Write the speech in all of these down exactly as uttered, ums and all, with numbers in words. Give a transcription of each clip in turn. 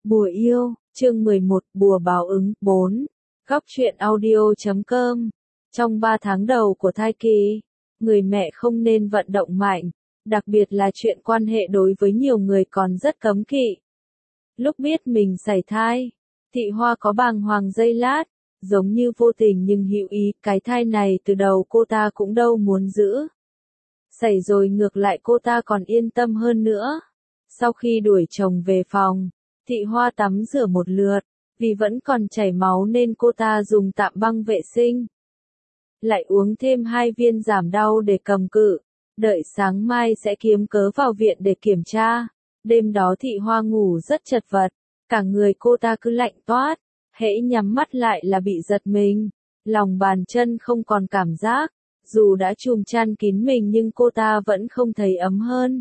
Bùa yêu, chương mười một, bùa báo ứng, bốn. Góc truyện audio chấm com. Trong ba tháng đầu của thai kỳ, người mẹ không nên vận động mạnh, đặc biệt là chuyện quan hệ đối với nhiều người còn rất cấm kỵ. Lúc biết mình sảy thai, Thị Hoa có bàng hoàng giây lát, giống như vô tình nhưng hữu ý, cái thai này từ đầu cô ta cũng đâu muốn giữ. Sảy rồi ngược lại cô ta còn yên tâm hơn nữa. Sau khi đuổi chồng về phòng, Thị Hoa tắm rửa một lượt, vì vẫn còn chảy máu nên cô ta dùng tạm băng vệ sinh. Lại uống thêm hai viên giảm đau để cầm cự, đợi sáng mai sẽ kiếm cớ vào viện để kiểm tra. Đêm đó Thị Hoa ngủ rất chật vật, cả người cô ta cứ lạnh toát, hễ nhắm mắt lại là bị giật mình, lòng bàn chân không còn cảm giác, dù đã chùm chăn kín mình nhưng cô ta vẫn không thấy ấm hơn.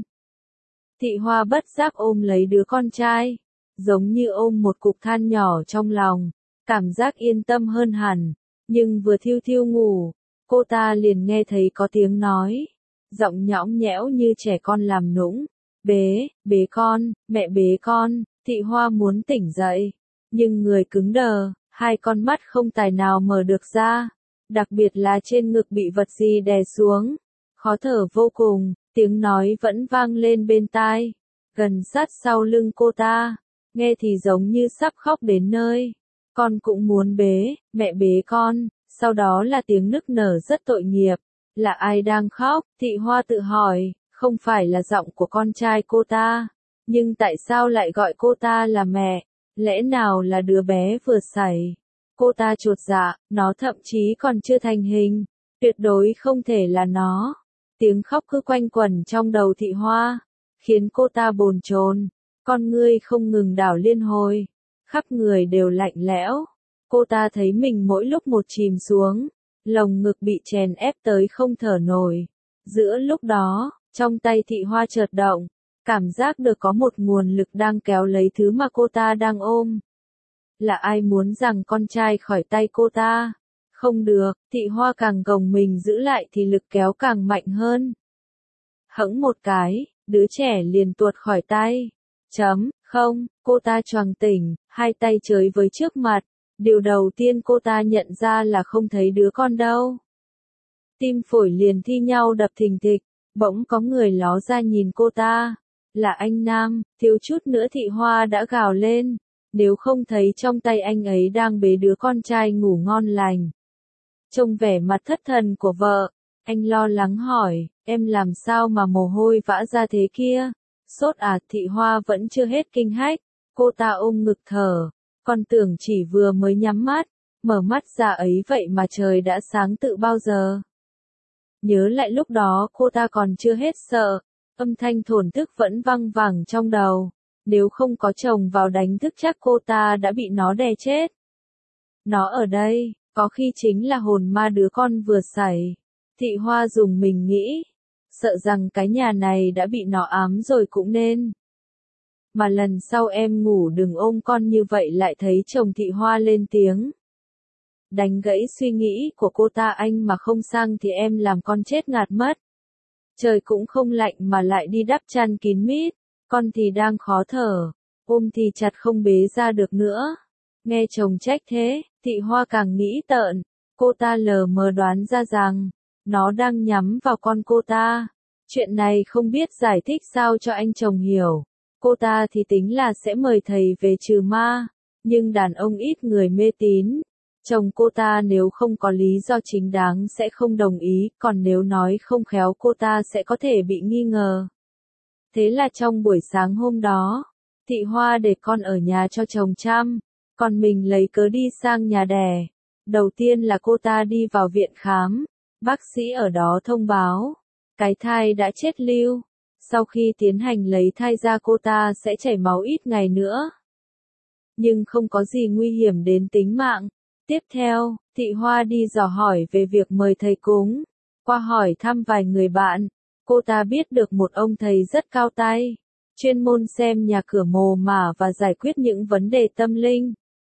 Thị Hoa bất giác ôm lấy đứa con trai, giống như ôm một cục than nhỏ trong lòng, cảm giác yên tâm hơn hẳn, nhưng vừa thiêu thiêu ngủ, cô ta liền nghe thấy có tiếng nói, giọng nhõng nhẽo như trẻ con làm nũng, bế, bế con, mẹ bế con. Thị Hoa muốn tỉnh dậy, nhưng người cứng đờ, hai con mắt không tài nào mở được ra, đặc biệt là trên ngực bị vật gì đè xuống, khó thở vô cùng, tiếng nói vẫn vang lên bên tai, gần sát sau lưng cô ta, nghe thì giống như sắp khóc đến nơi, con cũng muốn bế, mẹ bế con, sau đó là tiếng nức nở rất tội nghiệp, là ai đang khóc, Thị Hoa tự hỏi, không phải là giọng của con trai cô ta. Nhưng tại sao lại gọi cô ta là mẹ? Lẽ nào là đứa bé vừa sảy? Cô ta chột dạ, nó thậm chí còn chưa thành hình, tuyệt đối không thể là nó. Tiếng khóc cứ quanh quẩn trong đầu Thị Hoa, khiến cô ta bồn chồn, con ngươi không ngừng đảo liên hồi, khắp người đều lạnh lẽo. Cô ta thấy mình mỗi lúc một chìm xuống, lồng ngực bị chèn ép tới không thở nổi. Giữa lúc đó, trong tay Thị Hoa chợt động, cảm giác được có một nguồn lực đang kéo lấy thứ mà cô ta đang ôm. Là ai muốn rằng con trai khỏi tay cô ta? Không được, Thị Hoa càng gồng mình giữ lại thì lực kéo càng mạnh hơn. Hẫng một cái, đứa trẻ liền tuột khỏi tay. Chấm, không, cô ta choàng tỉnh, hai tay chới với trước mặt. Điều đầu tiên cô ta nhận ra là không thấy đứa con đâu. Tim phổi liền thi nhau đập thình thịch, bỗng có người ló ra nhìn cô ta. Là anh Nam, thiếu chút nữa Thị Hoa đã gào lên, nếu không thấy trong tay anh ấy đang bế đứa con trai ngủ ngon lành. Trông vẻ mặt thất thần của vợ, anh lo lắng hỏi, em làm sao mà mồ hôi vã ra thế kia? Sốt à? Thị Hoa vẫn chưa hết kinh hách, cô ta ôm ngực thở, còn tưởng chỉ vừa mới nhắm mắt, mở mắt ra ấy vậy mà trời đã sáng tự bao giờ. Nhớ lại lúc đó cô ta còn chưa hết sợ. Âm thanh thổn thức vẫn văng vẳng trong đầu, nếu không có chồng vào đánh thức chắc cô ta đã bị nó đè chết. Nó ở đây, có khi chính là hồn ma đứa con vừa sảy. Thị Hoa dùng mình nghĩ, sợ rằng cái nhà này đã bị nó ám rồi cũng nên. Mà lần sau em ngủ đừng ôm con như vậy. Lại thấy chồng Thị Hoa lên tiếng. Đánh gãy suy nghĩ của cô ta, anh mà không sang thì em làm con chết ngạt mất. Trời cũng không lạnh mà lại đi đắp chăn kín mít, con thì đang khó thở, ôm thì chặt không bế ra được nữa. Nghe chồng trách thế, Thị Hoa càng nghĩ tợn, cô ta lờ mờ đoán ra rằng, nó đang nhắm vào con cô ta. Chuyện này không biết giải thích sao cho anh chồng hiểu, cô ta thì tính là sẽ mời thầy về trừ ma, nhưng đàn ông ít người mê tín. Chồng cô ta nếu không có lý do chính đáng sẽ không đồng ý, còn nếu nói không khéo cô ta sẽ có thể bị nghi ngờ. Thế là trong buổi sáng hôm đó, Thị Hoa để con ở nhà cho chồng chăm, còn mình lấy cớ đi sang nhà đẻ. Đầu tiên là cô ta đi vào viện khám, bác sĩ ở đó thông báo, cái thai đã chết lưu. Sau khi tiến hành lấy thai ra cô ta sẽ chảy máu ít ngày nữa. Nhưng không có gì nguy hiểm đến tính mạng. Tiếp theo, Thị Hoa đi dò hỏi về việc mời thầy cúng. Qua hỏi thăm vài người bạn, cô ta biết được một ông thầy rất cao tay, chuyên môn xem nhà cửa mồ mả và giải quyết những vấn đề tâm linh.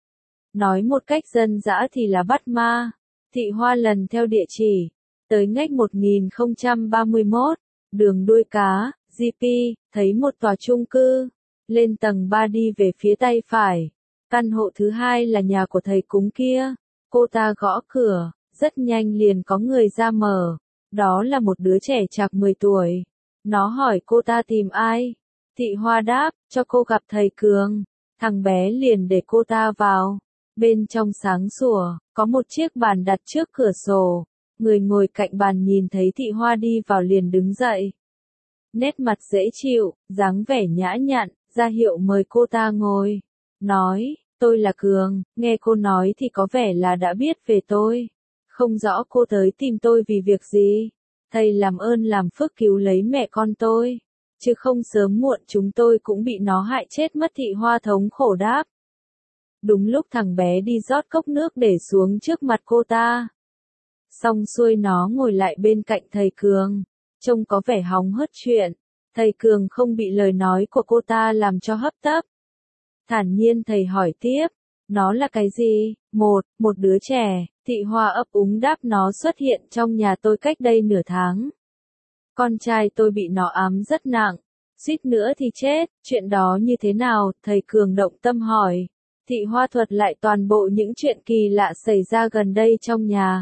Nói một cách dân dã thì là bắt ma. Thị Hoa lần theo địa chỉ, tới ngách một nghìn không trăm ba mươi mốt, đường Đuôi Cá, giê pê, thấy một tòa chung cư. Lên tầng ba đi về phía tay phải. Căn hộ thứ hai là nhà của thầy cúng kia. Cô ta gõ cửa, rất nhanh liền có người ra mở. Đó là một đứa trẻ chạc mười tuổi. Nó hỏi cô ta tìm ai. Thị Hoa đáp, cho cô gặp thầy Cường. Thằng bé liền để cô ta vào. Bên trong sáng sủa, có một chiếc bàn đặt trước cửa sổ. Người ngồi cạnh bàn nhìn thấy Thị Hoa đi vào liền đứng dậy. Nét mặt dễ chịu, dáng vẻ nhã nhặn, ra hiệu mời cô ta ngồi. Nói, tôi là Cường, nghe cô nói thì có vẻ là đã biết về tôi. Không rõ cô tới tìm tôi vì việc gì. Thầy làm ơn làm phước cứu lấy mẹ con tôi. Chứ không sớm muộn chúng tôi cũng bị nó hại chết mất. Thị Hoa thống khổ đáp. Đúng lúc thằng bé đi rót cốc nước để xuống trước mặt cô ta. Xong xuôi nó ngồi lại bên cạnh thầy Cường. Trông có vẻ hóng hớt chuyện. Thầy Cường không bị lời nói của cô ta làm cho hấp tấp. Thản nhiên thầy hỏi tiếp. Nó là cái gì? Một, một đứa trẻ. Thị Hoa ấp úng đáp nó xuất hiện trong nhà tôi cách đây nửa tháng. Con trai tôi bị nó ám rất nặng. Suýt nữa thì chết. Chuyện đó như thế nào? Thầy Cường động tâm hỏi. Thị Hoa thuật lại toàn bộ những chuyện kỳ lạ xảy ra gần đây trong nhà.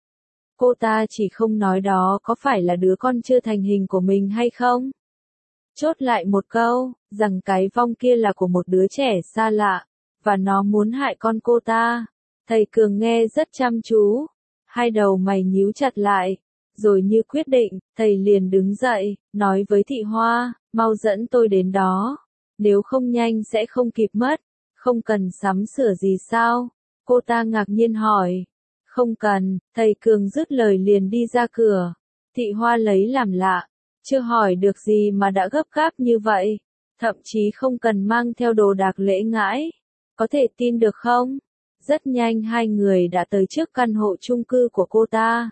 Cô ta chỉ không nói đó có phải là đứa con chưa thành hình của mình hay không? Chốt lại một câu, rằng cái vong kia là của một đứa trẻ xa lạ, và nó muốn hại con cô ta. Thầy Cường nghe rất chăm chú, hai đầu mày nhíu chặt lại, rồi như quyết định, thầy liền đứng dậy, nói với Thị Hoa, mau dẫn tôi đến đó, nếu không nhanh sẽ không kịp mất, không cần sắm sửa gì sao? Cô ta ngạc nhiên hỏi. Không cần, thầy Cường dứt lời liền đi ra cửa. Thị Hoa lấy làm lạ, chưa hỏi được gì mà đã gấp gáp như vậy, thậm chí không cần mang theo đồ đạc lễ ngãi. Có thể tin được không? Rất nhanh hai người đã tới trước căn hộ chung cư của cô ta.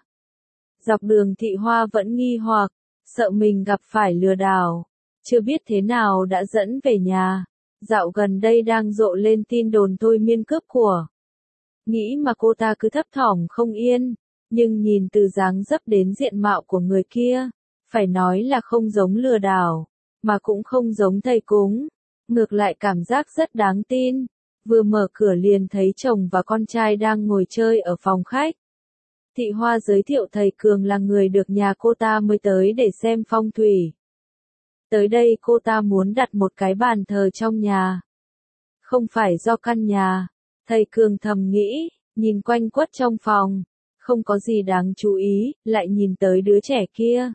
Dọc đường Thị Hoa vẫn nghi hoặc, sợ mình gặp phải lừa đảo, chưa biết thế nào đã dẫn về nhà. Dạo gần đây đang rộ lên tin đồn thôi miên cướp của. Nghĩ mà cô ta cứ thấp thỏm không yên, nhưng nhìn từ dáng dấp đến diện mạo của người kia, phải nói là không giống lừa đảo, mà cũng không giống thầy cúng, ngược lại cảm giác rất đáng tin. Vừa mở cửa liền thấy chồng và con trai đang ngồi chơi ở phòng khách. Thị Hoa giới thiệu thầy Cường là người được nhà cô ta mới tới để xem phong thủy. Tới đây cô ta muốn đặt một cái bàn thờ trong nhà. Không phải do căn nhà. Thầy Cường thầm nghĩ, nhìn quanh quất trong phòng, không có gì đáng chú ý, lại nhìn tới đứa trẻ kia.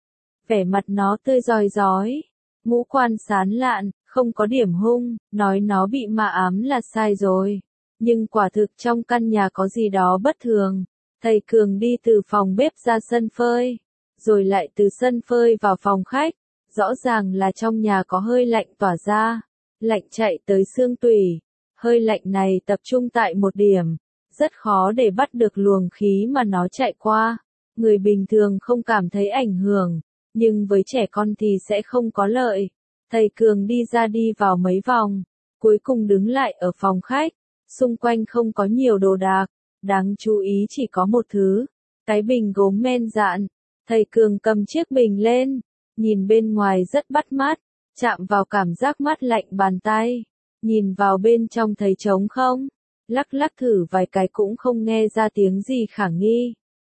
Vẻ mặt nó tươi rói rói, ngũ quan sán lạn, không có điểm hung, nói nó bị ma ám là sai rồi. Nhưng quả thực trong căn nhà có gì đó bất thường. Thầy Cường đi từ phòng bếp ra sân phơi, rồi lại từ sân phơi vào phòng khách. Rõ ràng là trong nhà có hơi lạnh tỏa ra, lạnh chạy tới xương tủy. Hơi lạnh này tập trung tại một điểm, rất khó để bắt được luồng khí mà nó chạy qua. Người bình thường không cảm thấy ảnh hưởng, nhưng với trẻ con thì sẽ không có lợi. Thầy Cường đi ra đi vào mấy vòng, cuối cùng đứng lại ở phòng khách. Xung quanh không có nhiều đồ đạc, đáng chú ý chỉ có một thứ, cái bình gốm men dạn. Thầy Cường cầm chiếc bình lên, nhìn bên ngoài rất bắt mắt, chạm vào cảm giác mát lạnh bàn tay. Nhìn vào bên trong thấy trống không, lắc lắc thử vài cái cũng không nghe ra tiếng gì khả nghi.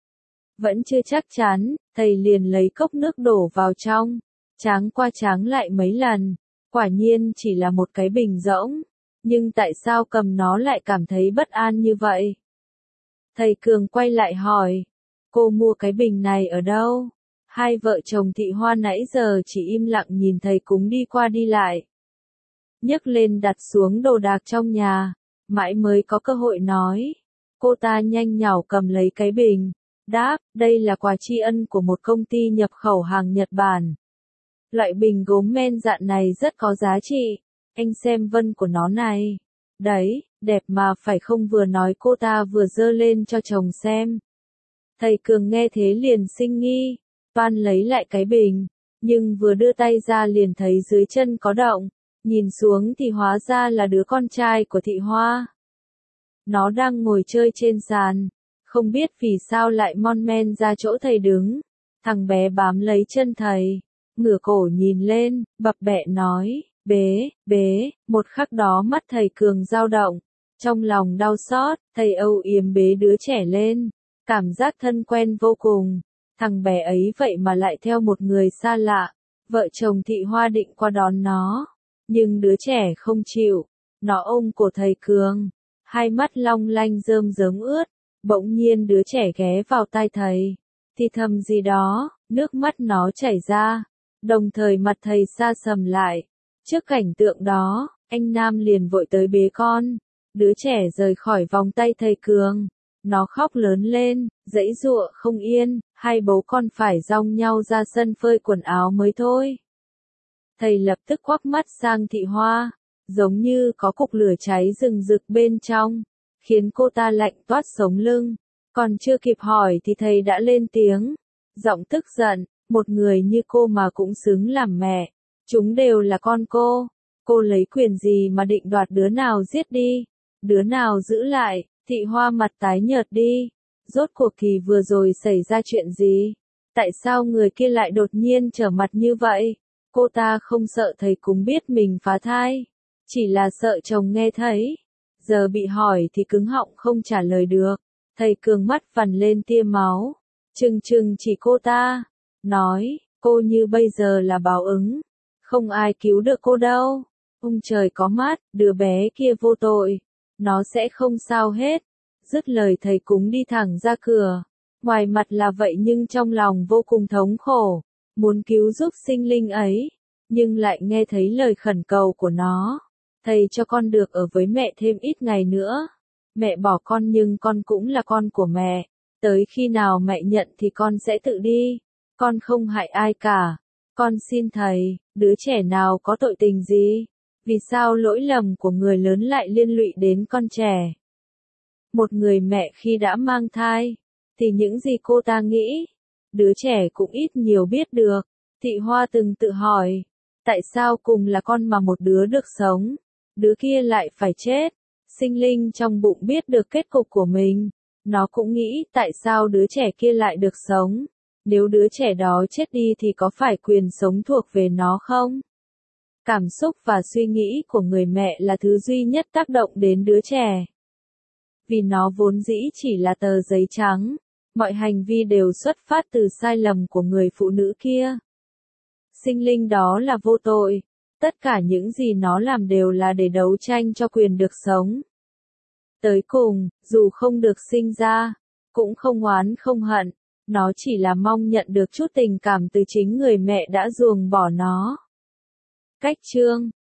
Vẫn chưa chắc chắn, thầy liền lấy cốc nước đổ vào trong, tráng qua tráng lại mấy lần, quả nhiên chỉ là một cái bình rỗng, nhưng tại sao cầm nó lại cảm thấy bất an như vậy? Thầy Cường quay lại hỏi, cô mua cái bình này ở đâu? Hai vợ chồng Thị Hoa nãy giờ chỉ im lặng nhìn thầy cúng đi qua đi lại. Nhấc lên đặt xuống đồ đạc trong nhà, mãi mới có cơ hội nói. Cô ta nhanh nhảu cầm lấy cái bình, đáp, đây là quà tri ân của một công ty nhập khẩu hàng Nhật Bản. Loại bình gốm men dạn này rất có giá trị, anh xem vân của nó này. Đấy, đẹp mà phải không? Vừa nói cô ta vừa giơ lên cho chồng xem. Thầy Cường nghe thế liền sinh nghi, toan lấy lại cái bình, nhưng vừa đưa tay ra liền thấy dưới chân có động. Nhìn xuống thì hóa ra là đứa con trai của Thị Hoa. Nó đang ngồi chơi trên sàn, không biết vì sao lại mon men ra chỗ thầy đứng. Thằng bé bám lấy chân thầy, ngửa cổ nhìn lên, bập bẹ nói, bế, bế, một khắc đó mắt thầy Cường dao động, trong lòng đau xót, thầy âu yếm bế đứa trẻ lên, cảm giác thân quen vô cùng, thằng bé ấy vậy mà lại theo một người xa lạ, vợ chồng Thị Hoa định qua đón nó, nhưng đứa trẻ không chịu, nó ôm cổ thầy Cường, hai mắt long lanh rơm rớm ướt, bỗng nhiên đứa trẻ ghé vào tai thầy, thì thầm gì đó, nước mắt nó chảy ra, đồng thời mặt thầy sa sầm lại. Trước cảnh tượng đó, anh Nam liền vội tới bế con, đứa trẻ rời khỏi vòng tay thầy Cường, nó khóc lớn lên, giãy giụa không yên, hai bố con phải dong nhau ra sân phơi quần áo mới thôi. Thầy lập tức quắc mắt sang Thị Hoa, giống như có cục lửa cháy rừng rực bên trong, khiến cô ta lạnh toát sống lưng, còn chưa kịp hỏi thì thầy đã lên tiếng, giọng tức giận, một người như cô mà cũng xứng làm mẹ. Chúng đều là con cô, cô lấy quyền gì mà định đoạt đứa nào giết đi, đứa nào giữ lại, Thị Hoa mặt tái nhợt đi, rốt cuộc thì vừa rồi xảy ra chuyện gì, tại sao người kia lại đột nhiên trở mặt như vậy, cô ta không sợ thầy cũng biết mình phá thai, chỉ là sợ chồng nghe thấy, giờ bị hỏi thì cứng họng không trả lời được, thầy Cường mắt vằn lên tia máu, trừng trừng chỉ cô ta, nói, cô như bây giờ là báo ứng. Không ai cứu được cô đâu. Ông trời có mắt, đứa bé kia vô tội. Nó sẽ không sao hết. Dứt lời thầy cúng đi thẳng ra cửa. Ngoài mặt là vậy nhưng trong lòng vô cùng thống khổ. Muốn cứu giúp sinh linh ấy. Nhưng lại nghe thấy lời khẩn cầu của nó. Thầy cho con được ở với mẹ thêm ít ngày nữa. Mẹ bỏ con nhưng con cũng là con của mẹ. Tới khi nào mẹ nhận thì con sẽ tự đi. Con không hại ai cả. Con xin thầy, đứa trẻ nào có tội tình gì? Vì sao lỗi lầm của người lớn lại liên lụy đến con trẻ? Một người mẹ khi đã mang thai, thì những gì cô ta nghĩ, đứa trẻ cũng ít nhiều biết được. Thị Hoa từng tự hỏi, tại sao cùng là con mà một đứa được sống, đứa kia lại phải chết? Sinh linh trong bụng biết được kết cục của mình, nó cũng nghĩ tại sao đứa trẻ kia lại được sống. Nếu đứa trẻ đó chết đi thì có phải quyền sống thuộc về nó không? Cảm xúc và suy nghĩ của người mẹ là thứ duy nhất tác động đến đứa trẻ. Vì nó vốn dĩ chỉ là tờ giấy trắng, mọi hành vi đều xuất phát từ sai lầm của người phụ nữ kia. Sinh linh đó là vô tội, tất cả những gì nó làm đều là để đấu tranh cho quyền được sống. Tới cùng, dù không được sinh ra, cũng không oán không hận. Nó chỉ là mong nhận được chút tình cảm từ chính người mẹ đã ruồng bỏ nó. Cách chương